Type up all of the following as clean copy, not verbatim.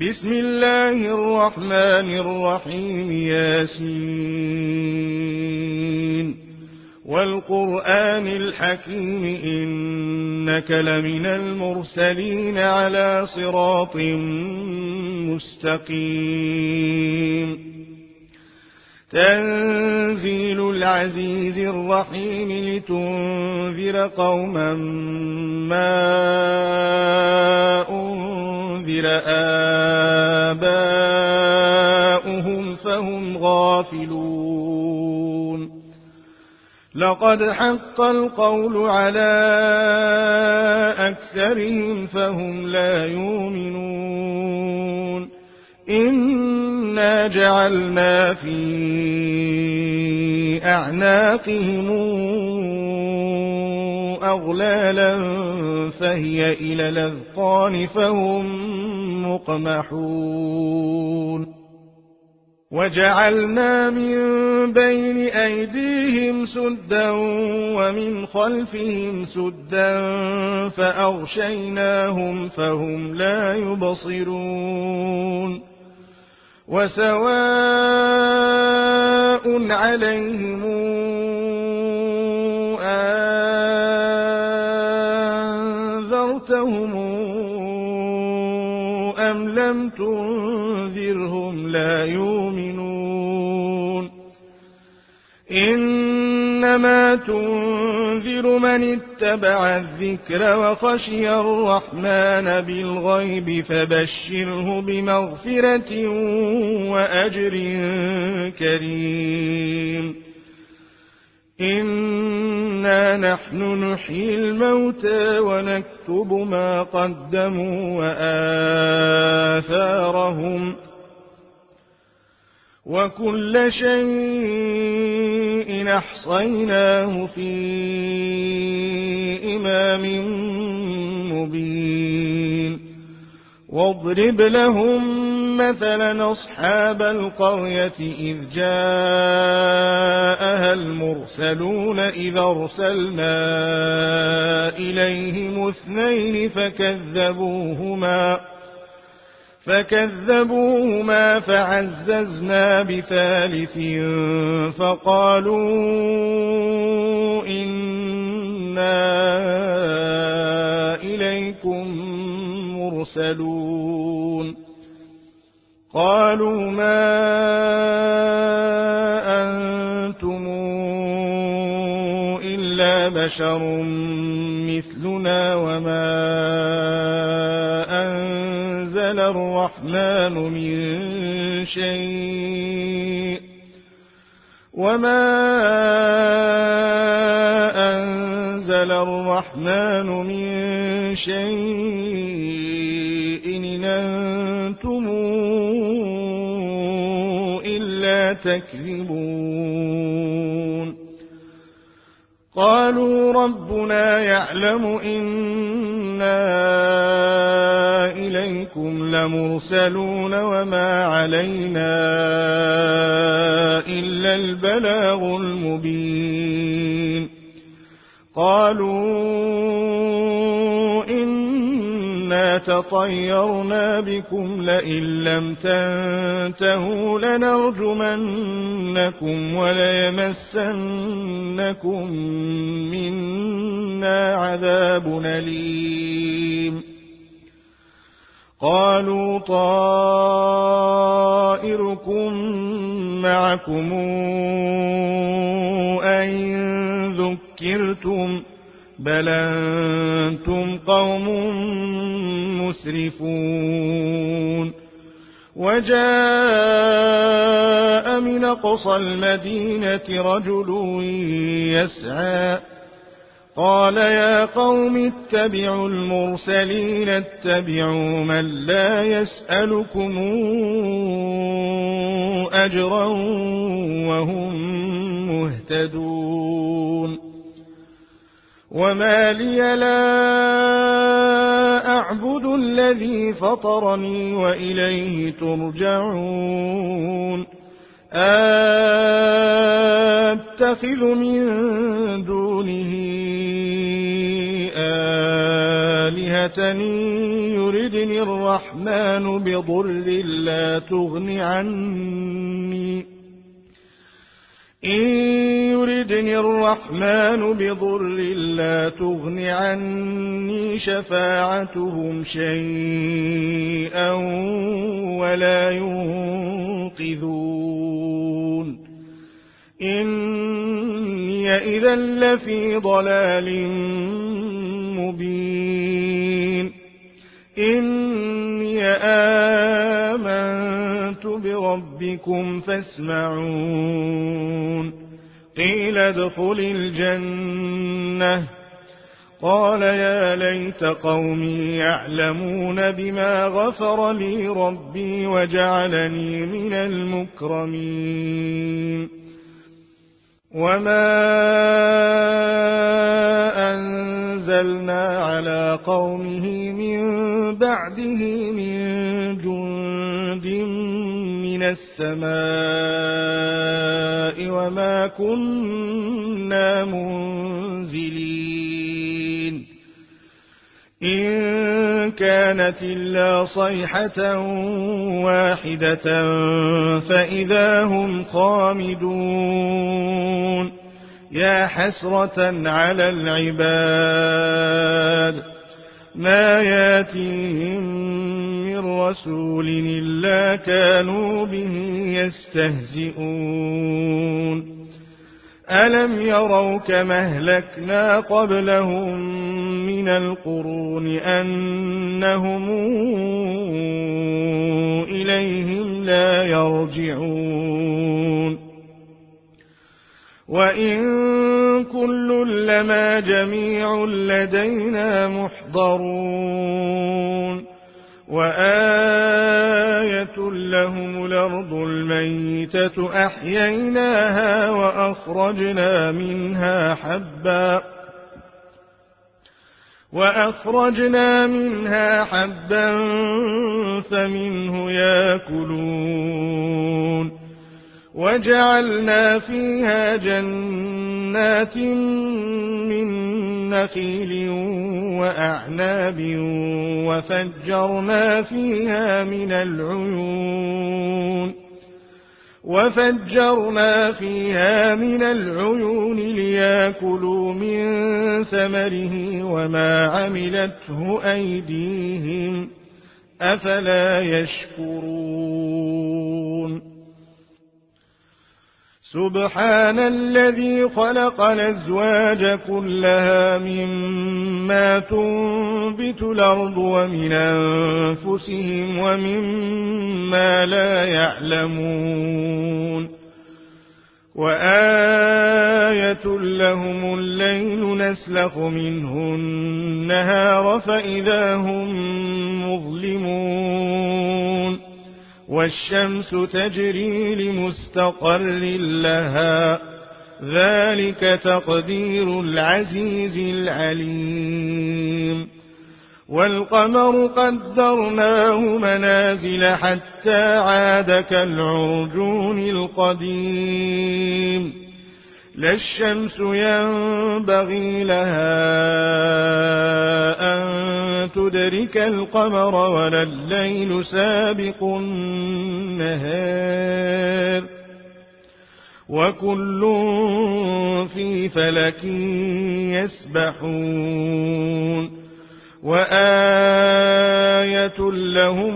بسم الله الرحمن الرحيم ياسين والقرآن الحكيم إنك لمن المرسلين على صراط مستقيم تنزيل العزيز الرحيم لتنذر قوما ما أنذر آباؤهم فهم غافلون لقد حق القول على أكثرهم فهم لا يؤمنون إنا جعلنا في أعناقهم أغلالا فهي إلى الأذقان فهم مقمحون وجعلنا من بين أيديهم سدا ومن خلفهم سدا فأغشيناهم فهم لا يبصرون وسواء عليهم أنذرتهم أم لم تنذرهم لا يؤمنون إنما تنذر من اتبع الذكر وخشي الرحمن بالغيب فبشره بمغفرة وأجر كريم إنا نحن نحيي الموتى ونكتب ما قدموا وآثارهم وكل شيء أحصيناه في إمام مبين واضرب لهم مثلا أصحاب القرية إذ جاءها المرسلون إذ أرسلنا إليهم اثنين فكذبوهما فعززنا بثالث فقالوا إنا إليكم مرسلون قالوا ما أنتم إلا بشر مثلنا وما أنزل الرحمن من شيء إن أنتم إلا تكذبون قالوا ربنا يعلم إنا إليكم لمرسلون وما علينا إلا البلاغ المبين قالوا إنا تطيرنا بكم لئن لم تنتهوا لنرجمنكم وليمسنكم منا عذاب أليم قالوا طائركم معكم أئن ذكرتم بل أنتم قوم مسرفون وجاء من أقصى المدينة رجل يسعى قال يا قوم اتبعوا المرسلين اتبعوا من لا يسألكم أجرا وهم مهتدون وما لي لا أعبد الذي فطرني وإليه ترجعون أتخذ من دونه آلهة يردني الرحمن بضر لا تغن عني شفاعتهم شيئا ولا ينقذون إني إذا لفي ضلال مبين إني آمنت بربكم فاسمعون قيل ادخل الجنة قال يا ليت قومي يعلمون بما غفر لي ربي وجعلني من المكرمين وما أنزلنا على قومه من بعده من جند من السماء وما كنا منزلين إن كانت إلا صيحة واحدة فإذا هم خامدون يا حسرة على العباد ما ياتيهم من رسول إلا كانوا به يستهزئون ألم يروا كما أهلكنا قبلهم من القرون أنهم إليهم لا يرجعون وإن كل لما جميع لدينا محضرون وآية لهم الأرض الميتة أحييناها وأخرجنا منها حبا فمنه يأكلون وجعلنا فيها جنات من نخيل وأعناب وفجرنا فيها من العيون ليأكلوا من ثمره وما عملته أيديهم أفلا يشكرون سبحان الذي خلق الأزواج كلها مما تنبت الأرض ومن أنفسهم ومما لا يعلمون وآية لهم الليل نسلخ منه النهار فإذا هم مظلمون والشمس تجري لمستقر لها ذلك تقدير العزيز العليم والقمر قدرناه منازل حتى عاد كالعرجون القديم لا الشمس ينبغي لها أن تدرك القمر ولا الليل سابق النهار وكل في فلك يسبحون وآية لهم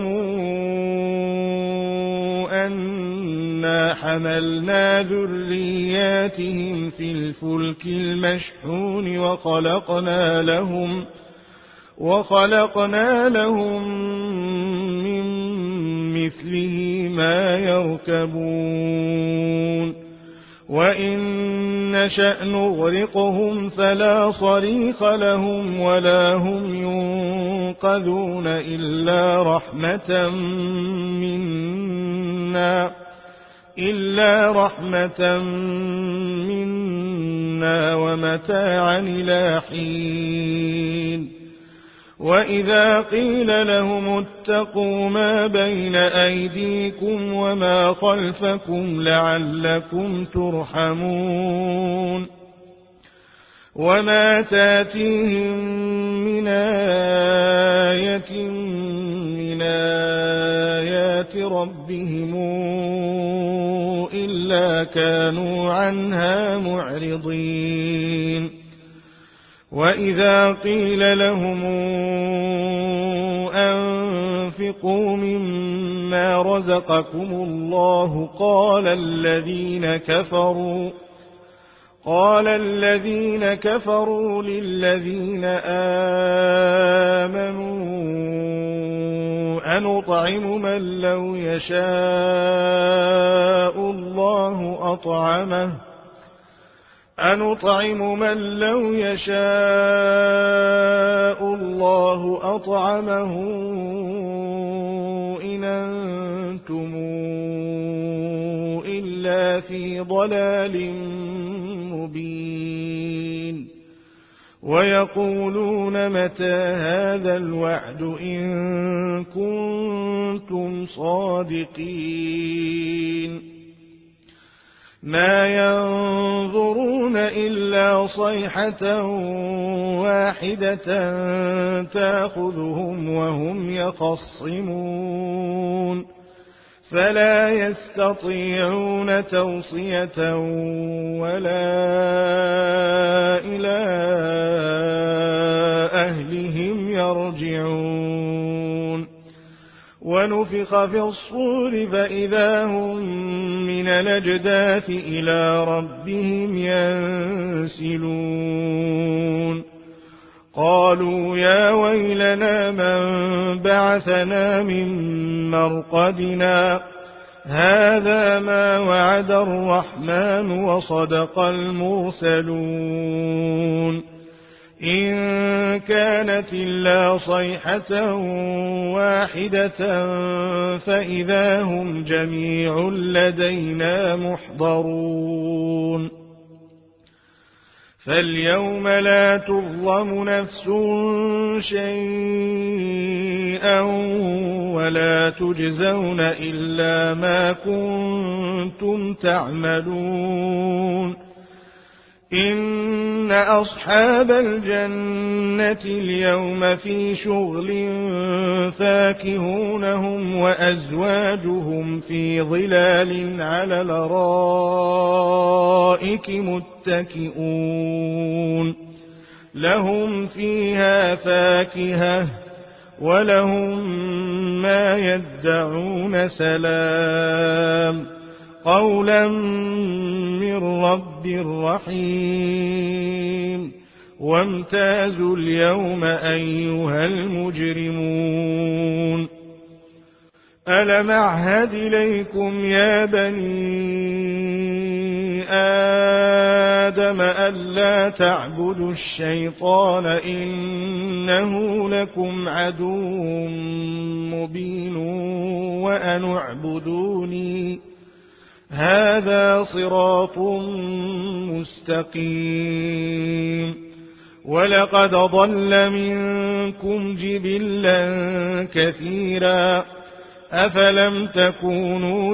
أنا حملنا ذرياتهم في الفلك المشحون وخلقنا لهم من مثله ما يركبون وإن نشأ نغرقهم فلا صريخ لهم ولا هم ينقذون إلا رحمة منا ومتاعا إلى حين وإذا قيل لهم اتقوا ما بين أيديكم وما خلفكم لعلكم ترحمون وما تاتيهم من آية من آيات ربهم إلا كانوا عنها معرضين وإذا قيل لهم أنفقوا مما رزقكم الله قال الذين كفروا للذين آمنوا أنطعم من لو يشاء الله أطعمه إن أنتم إلا في ضلال مبين ويقولون متى هذا الوعد إن كنتم صادقين ما ينظرون إلا صيحة واحدة تأخذهم وهم يخصمون فلا يستطيعون توصية ولا إلى أهلهم يرجعون ونفخ في الصور فإذا هم من الأجداث إلى ربهم ينسلون قالوا يا ويلنا من بعثنا من مرقدنا هذا ما وعد الرحمن وصدق المرسلون إن كانت إلا صيحة واحدة فإذا هم جميع لدينا محضرون فاليوم لا تظلم نفس شيئا ولا تجزون إلا ما كنتم تعملون إن أصحاب الجنة اليوم في شغل فاكهون هم وأزواجهم في ظلال على الأرائك متكئون لهم فيها فاكهة ولهم ما يدعون سلام قولا من رب رحيم وامتازوا اليوم أيها المجرمون ألم أعهد إليكم يا بني آدم ألا تعبدوا الشيطان إنه لكم عدو مبين وأن اعبدوني هذا صراط مستقيم ولقد ضل منكم جبلا كثيرا أفلم تكونوا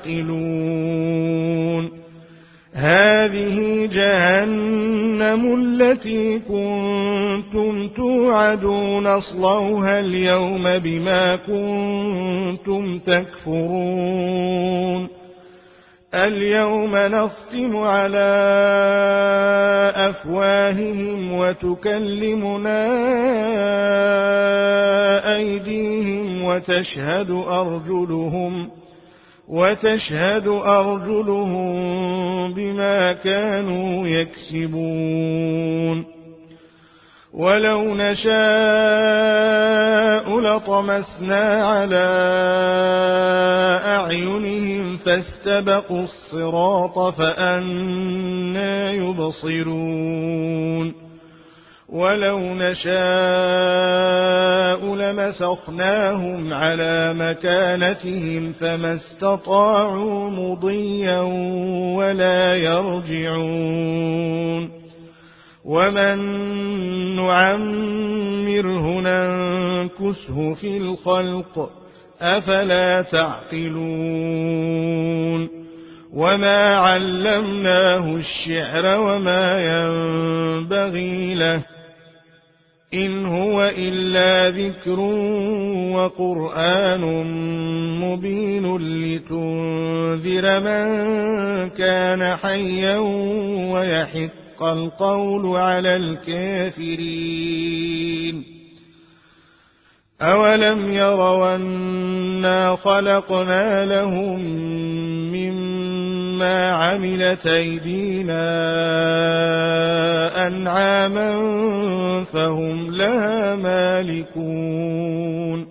تعقلون هذه جهنم التي كنتم توعدون اصلوها اليوم بما كنتم تكفرون اليوم نختم على أفواههم وتكلمنا أيديهم وتشهد أرجلهم بما كانوا يكسبون ولو نشاء لطمسنا على أعينهم فاستبقوا الصراط فأنى يبصرون ولو نشاء لمسخناهم على مكانتهم فما استطاعوا مضيا ولا يرجعون ومن نعمره ننكسه في الخلق أفلا تعقلون وما علمناه الشعر وما ينبغي له إن هو إلا ذكر وقرآن مبين لتنذر من كان حيا ويحق القول على الكافرين أولم يروا أنا خلقنا لهم مما عملت أيدينا أنعاما فهم لها مالكون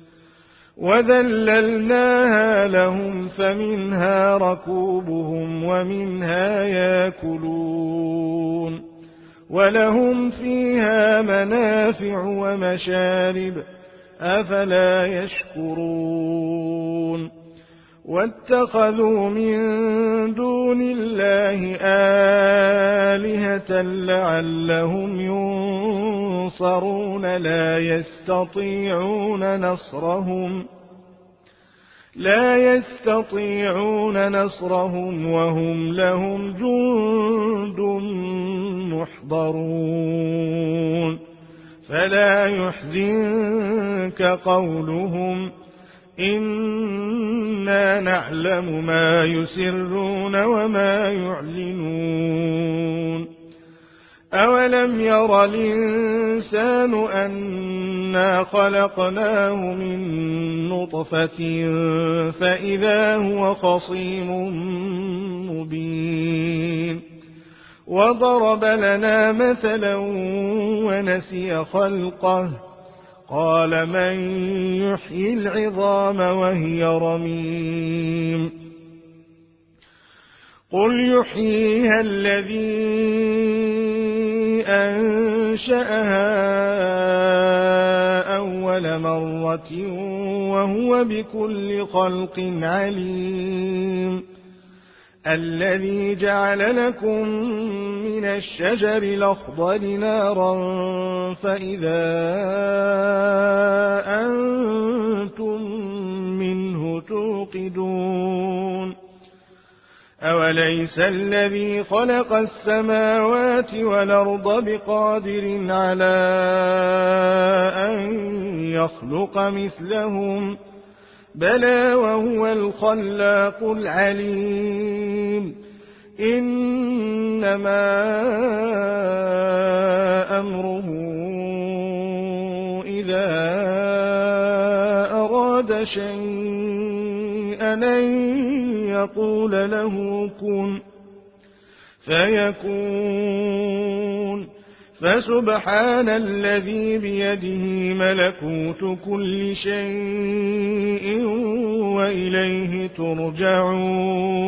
وذللناها لهم فمنها ركوبهم ومنها ياكلون ولهم فيها منافع ومشارب أفلا يشكرون واتخذوا من دون الله آلهة لعلهم ينصرون لا يستطيعون نصرهم وهم لهم جند محضرون فلا يحزنك قولهم إنا نعلم ما يسرون وما يعلنون أولم ير الإنسان أنا خلقناه من نطفة فإذا هو خصيم مبين وضرب لنا مثلا ونسي خلقه قال من يحيي العظام وهي رميم قل يحييها الذي أنشأها أول مرة وهو بكل خلق عليم الذي جعل لكم من الشجر الأخضر نارا فإذا أنتم منه توقدون أوليس الذي خلق السماوات والأرض بقادر على أن يخلق مثلهم بلى وهو الخلاق العليم إنما أمره إذا أراد شيئا أن يقول له كن فيكون فسبحان الذي بيده ملكوت كل شيء وإليه ترجعون